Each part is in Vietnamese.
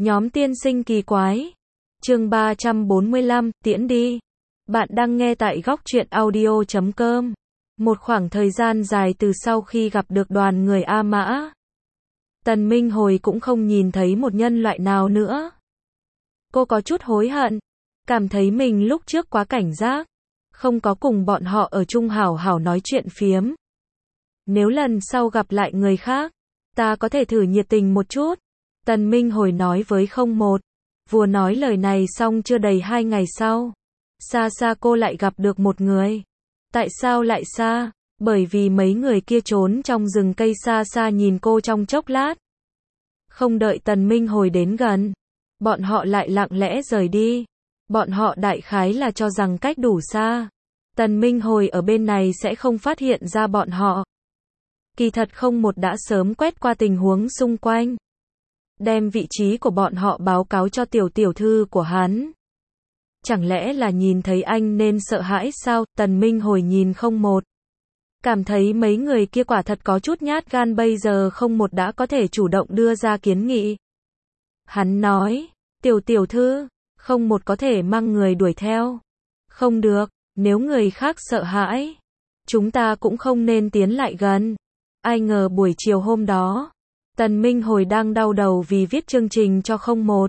Nhóm tiên sinh kỳ quái. Chương 345, tiễn đi. Bạn đang nghe tại góc truyện audio.com. Một khoảng thời gian dài từ sau khi gặp được đoàn người A Mã, Tần Minh Hồi cũng không nhìn thấy một nhân loại nào nữa. Cô có chút hối hận, cảm thấy mình lúc trước quá cảnh giác, không có cùng bọn họ ở chung hảo hảo nói chuyện phiếm. Nếu lần sau gặp lại người khác, ta có thể thử nhiệt tình một chút. Tần Minh Hồi nói với không một. Vừa nói lời này xong chưa đầy 2 ngày sau, xa xa cô lại gặp được một người. Tại sao lại xa? Bởi vì mấy người kia trốn trong rừng cây xa xa nhìn cô trong chốc lát. Không đợi Tần Minh Hồi đến gần, bọn họ lại lặng lẽ rời đi. Bọn họ đại khái là cho rằng cách đủ xa, Tần Minh Hồi ở bên này sẽ không phát hiện ra bọn họ. Kỳ thật không một đã sớm quét qua tình huống xung quanh, đem vị trí của bọn họ báo cáo cho tiểu thư của hắn. Chẳng lẽ là nhìn thấy anh nên sợ hãi sao? Tần Minh Hồi nhìn không một, cảm thấy mấy người kia quả thật có chút nhát gan, bây giờ không một đã có thể chủ động đưa ra kiến nghị. Hắn nói, tiểu thư, không một có thể mang người đuổi theo. Không được, nếu người khác sợ hãi, chúng ta cũng không nên tiến lại gần. Ai ngờ buổi chiều hôm đó, Tần Minh Hồi đang đau đầu vì viết chương trình cho không một.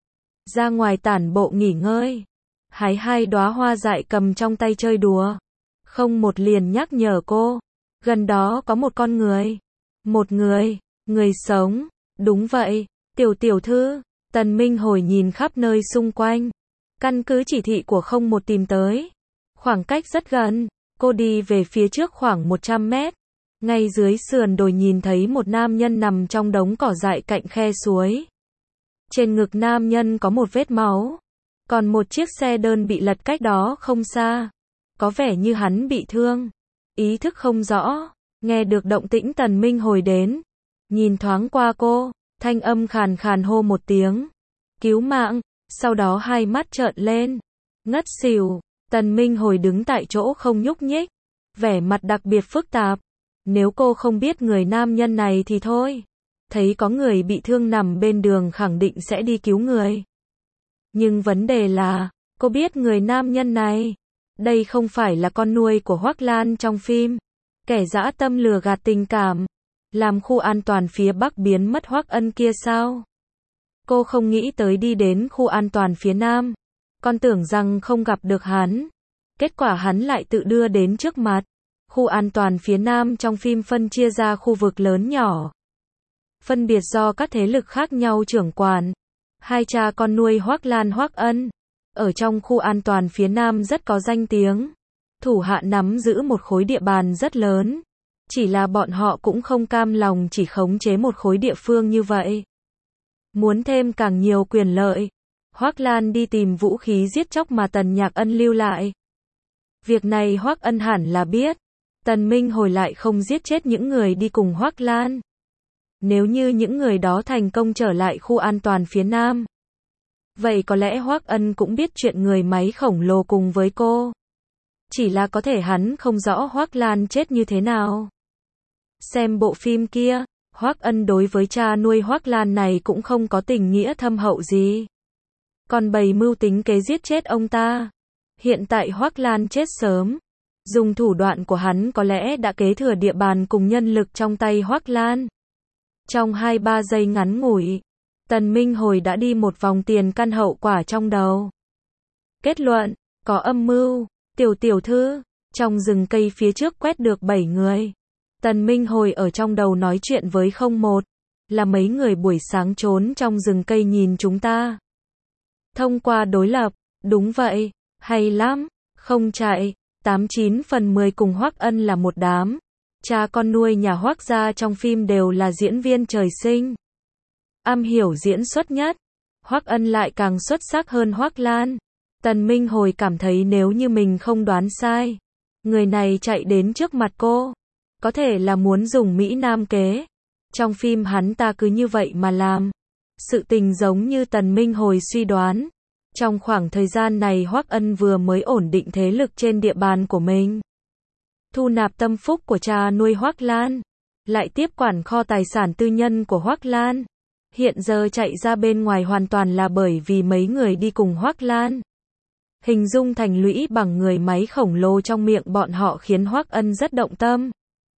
Ra ngoài tản bộ nghỉ ngơi, hái 2 đóa hoa dại cầm trong tay chơi đùa. Không một liền nhắc nhở cô, gần đó có một con người. Một người sống. Đúng vậy, tiểu thư. Tần Minh Hồi nhìn khắp nơi xung quanh, căn cứ chỉ thị của không một tìm tới. Khoảng cách rất gần, cô đi về phía trước khoảng 100 mét. Ngay dưới sườn đồi nhìn thấy một nam nhân nằm trong đống cỏ dại cạnh khe suối. Trên ngực nam nhân có một vết máu, còn một chiếc xe đơn bị lật cách đó không xa. Có vẻ như hắn bị thương, ý thức không rõ. Nghe được động tĩnh Tần Minh Hồi đến, nhìn thoáng qua cô, thanh âm khàn khàn hô một tiếng, cứu mạng, sau đó hai mắt trợn lên, ngất xỉu. Tần Minh Hồi đứng tại chỗ không nhúc nhích, vẻ mặt đặc biệt phức tạp. Nếu cô không biết người nam nhân này thì thôi, thấy có người bị thương nằm bên đường khẳng định sẽ đi cứu người. Nhưng vấn đề là, cô biết người nam nhân này, đây không phải là con nuôi của Hoắc Lan trong phim, kẻ dã tâm lừa gạt tình cảm, làm khu an toàn phía Bắc biến mất Hoắc Ân kia sao? Cô không nghĩ tới đi đến khu an toàn phía Nam, còn tưởng rằng không gặp được hắn, kết quả hắn lại tự đưa đến trước mặt. Khu an toàn phía Nam trong phim phân chia ra khu vực lớn nhỏ, phân biệt do các thế lực khác nhau trưởng quản. 2 cha con nuôi Hoắc Lan Hoắc Ân, ở trong khu an toàn phía Nam rất có danh tiếng. Thủ hạ nắm giữ một khối địa bàn rất lớn. Chỉ là bọn họ cũng không cam lòng chỉ khống chế một khối địa phương như vậy. Muốn thêm càng nhiều quyền lợi. Hoắc Lan đi tìm vũ khí giết chóc mà Tần Nhạc Ân lưu lại. Việc này Hoắc Ân hẳn là biết. Tần Minh Hồi lại không giết chết những người đi cùng Hoắc Lan. Nếu như những người đó thành công trở lại khu an toàn phía Nam, vậy có lẽ Hoắc Ân cũng biết chuyện người máy khổng lồ cùng với cô. Chỉ là có thể hắn không rõ Hoắc Lan chết như thế nào. Xem bộ phim kia, Hoắc Ân đối với cha nuôi Hoắc Lan này cũng không có tình nghĩa thâm hậu gì, còn bày mưu tính kế giết chết ông ta. Hiện tại Hoắc Lan chết sớm, dùng thủ đoạn của hắn có lẽ đã kế thừa địa bàn cùng nhân lực trong tay Hoắc Lan. Trong 2-3 giây ngắn ngủi, Tần Minh Hồi đã đi một vòng tiền căn hậu quả trong đầu. Kết luận, có âm mưu. Tiểu thư, trong rừng cây phía trước quét được 7 người. Tần Minh Hồi ở trong đầu nói chuyện với không một, là mấy người buổi sáng trốn trong rừng cây nhìn chúng ta. Thông qua đối lập, đúng vậy, hay lắm, không chạy. 89 phần 10 cùng Hoắc Ân là một đám. Cha con nuôi nhà Hoắc gia trong phim đều là diễn viên trời sinh, am hiểu diễn xuất nhất. Hoắc Ân lại càng xuất sắc hơn Hoắc Lan. Tần Minh Hồi cảm thấy nếu như mình không đoán sai, người này chạy đến trước mặt cô, có thể là muốn dùng Mỹ Nam kế. Trong phim hắn ta cứ như vậy mà làm. Sự tình giống như Tần Minh Hồi suy đoán. Trong khoảng thời gian này Hoắc Ân vừa mới ổn định thế lực trên địa bàn của mình, thu nạp tâm phúc của cha nuôi Hoắc Lan, lại tiếp quản kho tài sản tư nhân của Hoắc Lan. Hiện giờ chạy ra bên ngoài hoàn toàn là bởi vì mấy người đi cùng Hoắc Lan. Hình dung thành lũy bằng người máy khổng lồ trong miệng bọn họ khiến Hoắc Ân rất động tâm.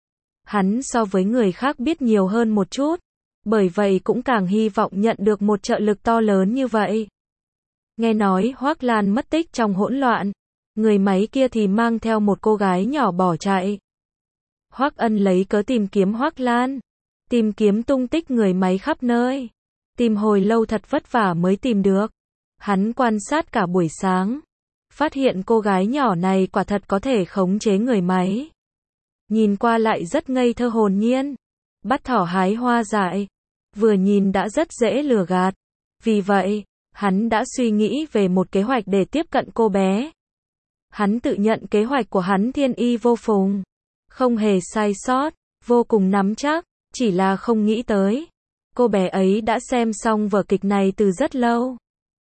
Hắn so với người khác biết nhiều hơn một chút, bởi vậy cũng càng hy vọng nhận được một trợ lực to lớn như vậy. Nghe nói Hoắc Lan mất tích trong hỗn loạn, người máy kia thì mang theo một cô gái nhỏ bỏ chạy. Hoắc Ân lấy cớ tìm kiếm Hoắc Lan, tìm kiếm tung tích người máy khắp nơi, tìm hồi lâu thật vất vả mới tìm được. Hắn quan sát cả buổi sáng, phát hiện cô gái nhỏ này quả thật có thể khống chế người máy. Nhìn qua lại rất ngây thơ hồn nhiên, bắt thỏ hái hoa dại, vừa nhìn đã rất dễ lừa gạt. Vì vậy, hắn đã suy nghĩ về một kế hoạch để tiếp cận cô bé. Hắn tự nhận kế hoạch của hắn thiên y vô phùng, không hề sai sót, vô cùng nắm chắc, chỉ là không nghĩ tới. Cô bé ấy đã xem xong vở kịch này từ rất lâu.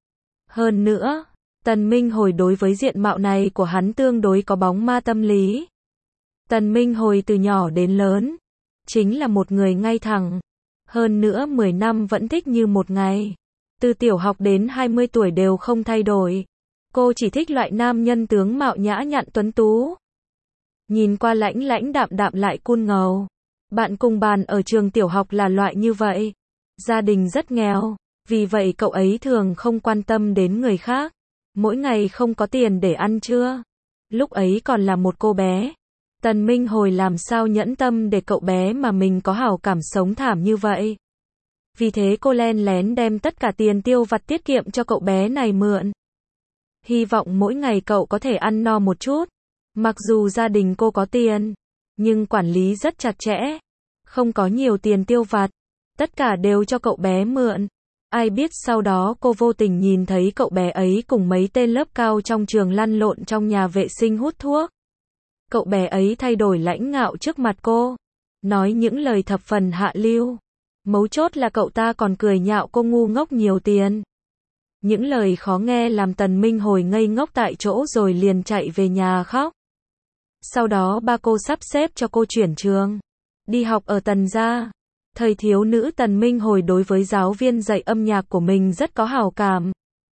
Hơn nữa, Tần Minh Hồi đối với diện mạo này của hắn tương đối có bóng ma tâm lý. Tần Minh Hồi từ nhỏ đến lớn, chính là một người ngay thẳng. Hơn nữa 10 năm vẫn thích như một ngày. Từ tiểu học đến 20 tuổi đều không thay đổi. Cô chỉ thích loại nam nhân tướng mạo nhã nhặn tuấn tú. Nhìn qua lãnh lãnh đạm đạm lại cool ngầu. Bạn cùng bàn ở trường tiểu học là loại như vậy. Gia đình rất nghèo, vì vậy cậu ấy thường không quan tâm đến người khác. Mỗi ngày không có tiền để ăn trưa. Lúc ấy còn là một cô bé. Tần Minh Hồi làm sao nhẫn tâm để cậu bé mà mình có hảo cảm sống thảm như vậy. Vì thế cô len lén đem tất cả tiền tiêu vặt tiết kiệm cho cậu bé này mượn. Hy vọng mỗi ngày cậu có thể ăn no một chút. Mặc dù gia đình cô có tiền, nhưng quản lý rất chặt chẽ. Không có nhiều tiền tiêu vặt. Tất cả đều cho cậu bé mượn. Ai biết sau đó cô vô tình nhìn thấy cậu bé ấy cùng mấy tên lớp cao trong trường lăn lộn trong nhà vệ sinh hút thuốc. Cậu bé ấy thay đổi lãnh ngạo trước mặt cô, nói những lời thập phần hạ lưu. Mấu chốt là cậu ta còn cười nhạo cô ngu ngốc nhiều tiền. Những lời khó nghe làm Tần Minh Hồi ngây ngốc tại chỗ rồi liền chạy về nhà khóc. Sau đó ba cô sắp xếp cho cô chuyển trường, đi học ở Tần gia. Thời thiếu nữ Tần Minh Hồi đối với giáo viên dạy âm nhạc của mình rất có hảo cảm.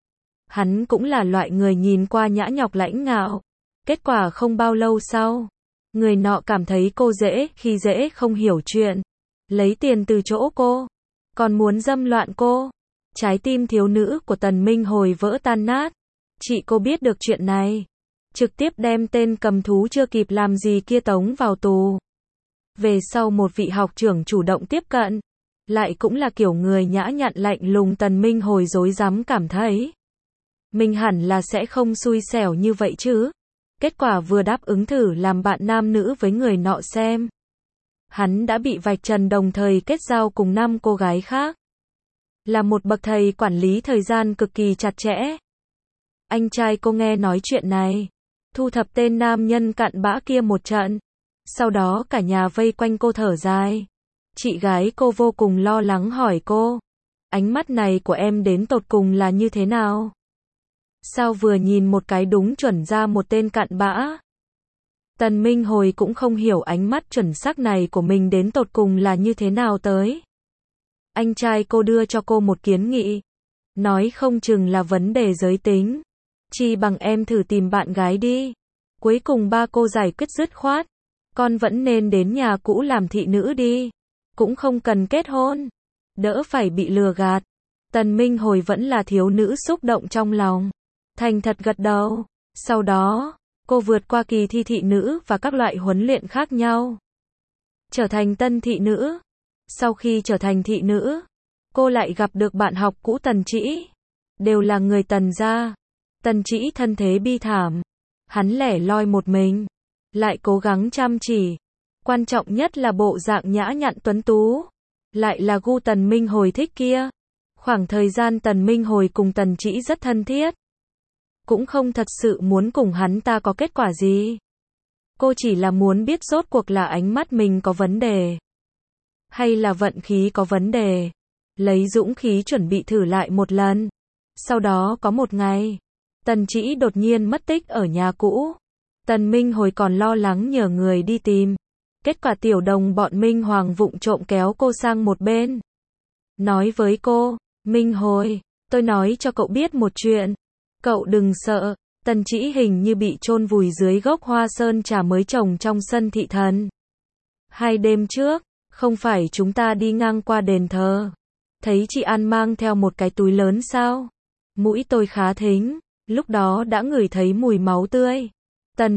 Hắn cũng là loại người nhìn qua nhã nhọc lãnh ngạo. Kết quả không bao lâu sau, người nọ cảm thấy cô khi dễ không hiểu chuyện, lấy tiền từ chỗ cô, còn muốn dâm loạn cô. Trái tim thiếu nữ của Tần Minh Hồi vỡ tan nát. Chị cô biết được chuyện này, trực tiếp đem tên cầm thú chưa kịp làm gì kia tống vào tù. Về sau một vị học trưởng chủ động tiếp cận, lại cũng là kiểu người nhã nhặn lạnh lùng. Tần Minh Hồi rối rắm cảm thấy mình hẳn là sẽ không xui xẻo như vậy chứ. Kết quả vừa đáp ứng thử làm bạn nam nữ với người nọ xem, hắn đã bị vạch trần đồng thời kết giao cùng 5 cô gái khác. Là một bậc thầy quản lý thời gian cực kỳ chặt chẽ. Anh trai cô nghe nói chuyện này, thu thập tên nam nhân cặn bã kia một trận. Sau đó cả nhà vây quanh cô thở dài. Chị gái cô vô cùng lo lắng hỏi cô, ánh mắt này của em đến tột cùng là như thế nào? Sao vừa nhìn một cái đúng chuẩn ra một tên cặn bã? Tần Minh Hồi cũng không hiểu ánh mắt chuẩn xác này của mình đến tột cùng là như thế nào tới. Anh trai cô đưa cho cô một kiến nghị, nói không chừng là vấn đề giới tính. Chi bằng em thử tìm bạn gái đi. Cuối cùng ba cô giải quyết dứt khoát. Con vẫn nên đến nhà cũ làm thị nữ đi. Cũng không cần kết hôn. Đỡ phải bị lừa gạt. Tần Minh Hồi vẫn là thiếu nữ xúc động trong lòng. Thành thật gật đầu. Sau đó, cô vượt qua kỳ thi thị nữ và các loại huấn luyện khác nhau. Trở thành tân thị nữ. Sau khi trở thành thị nữ, cô lại gặp được bạn học cũ Tần Trĩ. Đều là người Tần gia. Tần Trĩ thân thế bi thảm. Hắn lẻ loi một mình, lại cố gắng chăm chỉ. Quan trọng nhất là bộ dạng nhã nhặn tuấn tú. Lại là gu Tần Minh Hồi thích kia. Khoảng thời gian Tần Minh Hồi cùng Tần Trĩ rất thân thiết. Cũng không thật sự muốn cùng hắn ta có kết quả gì. Cô chỉ là muốn biết rốt cuộc là ánh mắt mình có vấn đề, hay là vận khí có vấn đề. Lấy dũng khí chuẩn bị thử lại một lần. Sau đó có một ngày, Tần Trĩ đột nhiên mất tích ở nhà cũ. Tần Minh Hồi còn lo lắng nhờ người đi tìm. Kết quả tiểu đồng bọn Minh Hoàng vụng trộm kéo cô sang một bên. nói với cô, Minh Hồi, tôi nói cho cậu biết một chuyện. Cậu đừng sợ, Tần Chỉ hình như bị chôn vùi dưới gốc hoa sơn trà mới trồng trong sân thị thần. 2 đêm trước, không phải chúng ta đi ngang qua đền thờ. Thấy chị An mang theo một cái túi lớn sao? Mũi tôi khá thính, lúc đó đã ngửi thấy mùi máu tươi. Tần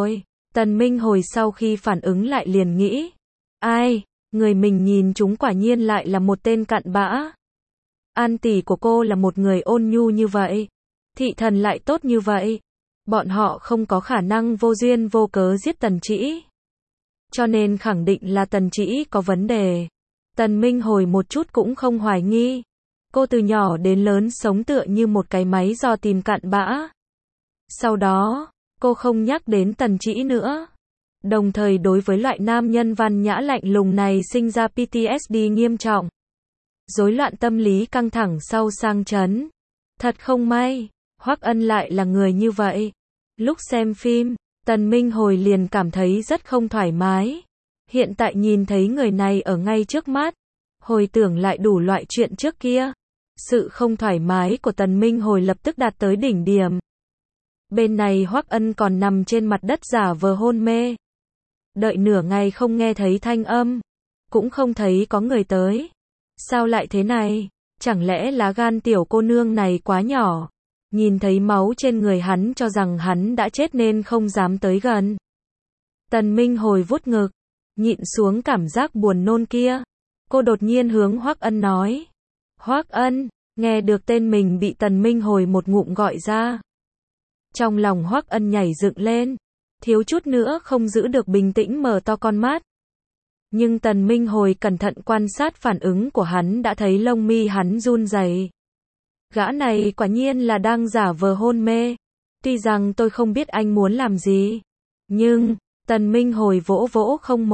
Minh Hồi sau khi phản ứng lại liền nghĩ. Ai, người mình nhìn chúng quả nhiên lại là một tên cặn bã. An tỷ của cô là một người ôn nhu như vậy. Thị thần lại tốt như vậy. Bọn họ không có khả năng vô duyên vô cớ giết Tần Chỉ. Cho nên khẳng định là Tần Chỉ có vấn đề. Tần Minh Hồi một chút cũng không hoài nghi. Cô từ nhỏ đến lớn sống tựa như một cái máy dò tìm cặn bã. Sau đó, cô không nhắc đến Tần Chỉ nữa. Đồng thời đối với loại nam nhân văn nhã lạnh lùng này sinh ra PTSD nghiêm trọng. Rối loạn tâm lý căng thẳng sau sang chấn. Thật không may, Hoắc Ân lại là người như vậy. Lúc xem phim, Tần Minh Hồi liền cảm thấy rất không thoải mái. Hiện tại nhìn thấy người này ở ngay trước mắt, hồi tưởng lại đủ loại chuyện trước kia. Sự không thoải mái của Tần Minh Hồi lập tức đạt tới đỉnh điểm. Bên này Hoắc Ân còn nằm trên mặt đất giả vờ hôn mê. Đợi nửa ngày không nghe thấy thanh âm, cũng không thấy có người tới. Sao lại thế này? Chẳng lẽ lá gan tiểu cô nương này quá nhỏ? Nhìn thấy máu trên người hắn cho rằng hắn đã chết nên không dám tới gần. Tần Minh Hồi vuốt ngực, nhịn xuống cảm giác buồn nôn kia. Cô đột nhiên hướng Hoắc Ân nói. Hoắc Ân, nghe được tên mình bị Tần Minh Hồi một ngụm gọi ra. Trong lòng Hoắc Ân nhảy dựng lên, thiếu chút nữa không giữ được bình tĩnh mở to con mắt. Nhưng Tần Minh Hồi cẩn thận quan sát phản ứng của hắn đã thấy lông mi hắn run rẩy. Gã này quả nhiên là đang giả vờ hôn mê. Tuy rằng tôi không biết anh muốn làm gì, nhưng Tần Minh Hồi vỗ vỗ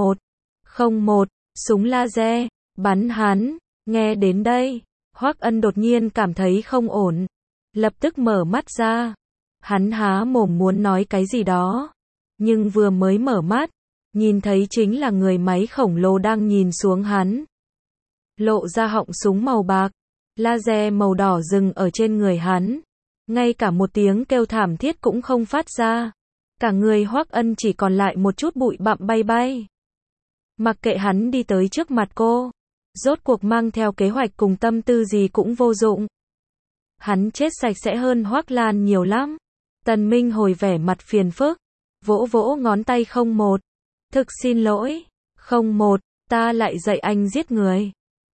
01, súng laser, bắn hắn. Nghe đến đây, Hoắc Ân đột nhiên cảm thấy không ổn, lập tức mở mắt ra. Hắn há mồm muốn nói cái gì đó, nhưng vừa mới mở mắt, nhìn thấy chính là người máy khổng lồ đang nhìn xuống hắn. Lộ ra họng súng màu bạc, laser màu đỏ dừng ở trên người hắn. Ngay cả một tiếng kêu thảm thiết cũng không phát ra. Cả người Hoắc Ân chỉ còn lại một chút bụi bặm bay bay. Mặc kệ hắn đi tới trước mặt cô, rốt cuộc mang theo kế hoạch cùng tâm tư gì cũng vô dụng. Hắn chết sạch sẽ hơn Hoắc Lan nhiều lắm. Tần Minh Hồi vẻ mặt phiền phức, vỗ vỗ ngón tay 01. Thực xin lỗi, 01, ta lại dạy anh giết người.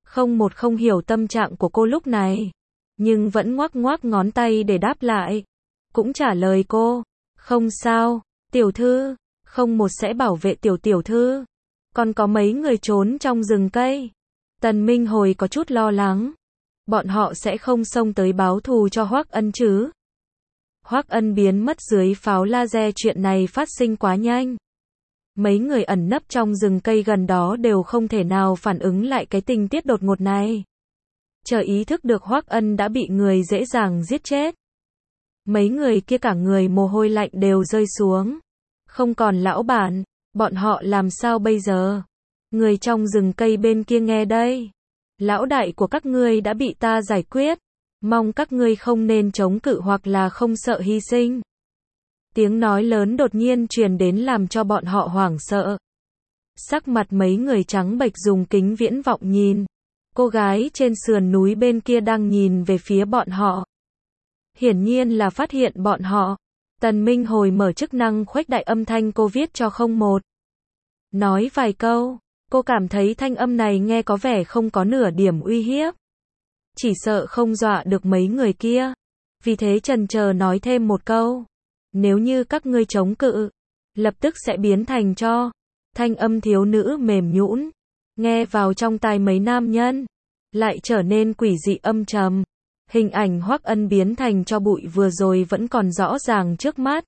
01 không hiểu tâm trạng của cô lúc này, nhưng vẫn ngoắc ngoắc ngón tay để đáp lại. Cũng trả lời cô, không sao, tiểu thư, 01 sẽ bảo vệ tiểu thư. Còn có mấy người trốn trong rừng cây. Tần Minh Hồi có chút lo lắng. Bọn họ sẽ không xông tới báo thù cho Hoắc Ân chứ? Hoắc Ân biến mất dưới pháo laser, chuyện này phát sinh quá nhanh. Mấy người ẩn nấp trong rừng cây gần đó đều không thể nào phản ứng lại cái tình tiết đột ngột này. Chờ ý thức được Hoắc Ân đã bị người dễ dàng giết chết. Mấy người kia cả người mồ hôi lạnh đều rơi xuống. Không còn lão bản, bọn họ làm sao bây giờ? Người trong rừng cây bên kia nghe đây. Lão đại của các ngươi đã bị ta giải quyết. Mong các ngươi không nên chống cự hoặc là không sợ hy sinh. Tiếng nói lớn đột nhiên truyền đến làm cho bọn họ hoảng sợ. Sắc mặt mấy người trắng bệch dùng kính viễn vọng nhìn. Cô gái trên sườn núi bên kia đang nhìn về phía bọn họ. Hiển nhiên là phát hiện bọn họ. Tần Minh Hồi mở chức năng khuếch đại âm thanh cô viết cho 01. Nói vài câu, cô cảm thấy thanh âm này nghe có vẻ không có nửa điểm uy hiếp. Chỉ sợ không dọa được mấy người kia. Vì thế chần chờ nói thêm một câu. Nếu như các ngươi chống cự, lập tức sẽ biến thành tro. Thanh âm thiếu nữ mềm nhũn, nghe vào trong tai mấy nam nhân, lại trở nên quỷ dị âm trầm. Hình ảnh Hoắc Ân biến thành tro bụi vừa rồi vẫn còn rõ ràng trước mắt.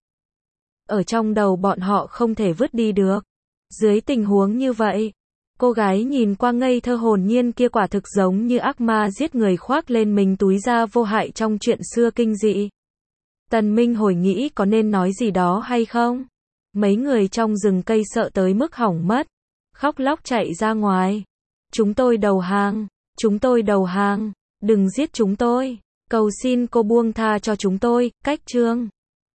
Ở trong đầu bọn họ không thể vứt đi được. Dưới tình huống như vậy, cô gái nhìn qua ngây thơ hồn nhiên kia quả thực giống như ác ma giết người khoác lên mình túi da vô hại trong chuyện xưa kinh dị. Tần Minh Hồi nghĩ có nên nói gì đó hay không? Mấy người trong rừng cây sợ tới mức hỏng mất, khóc lóc chạy ra ngoài. Chúng tôi đầu hàng. Chúng tôi đầu hàng. Đừng giết chúng tôi. Cầu xin cô buông tha cho chúng tôi. Cách chương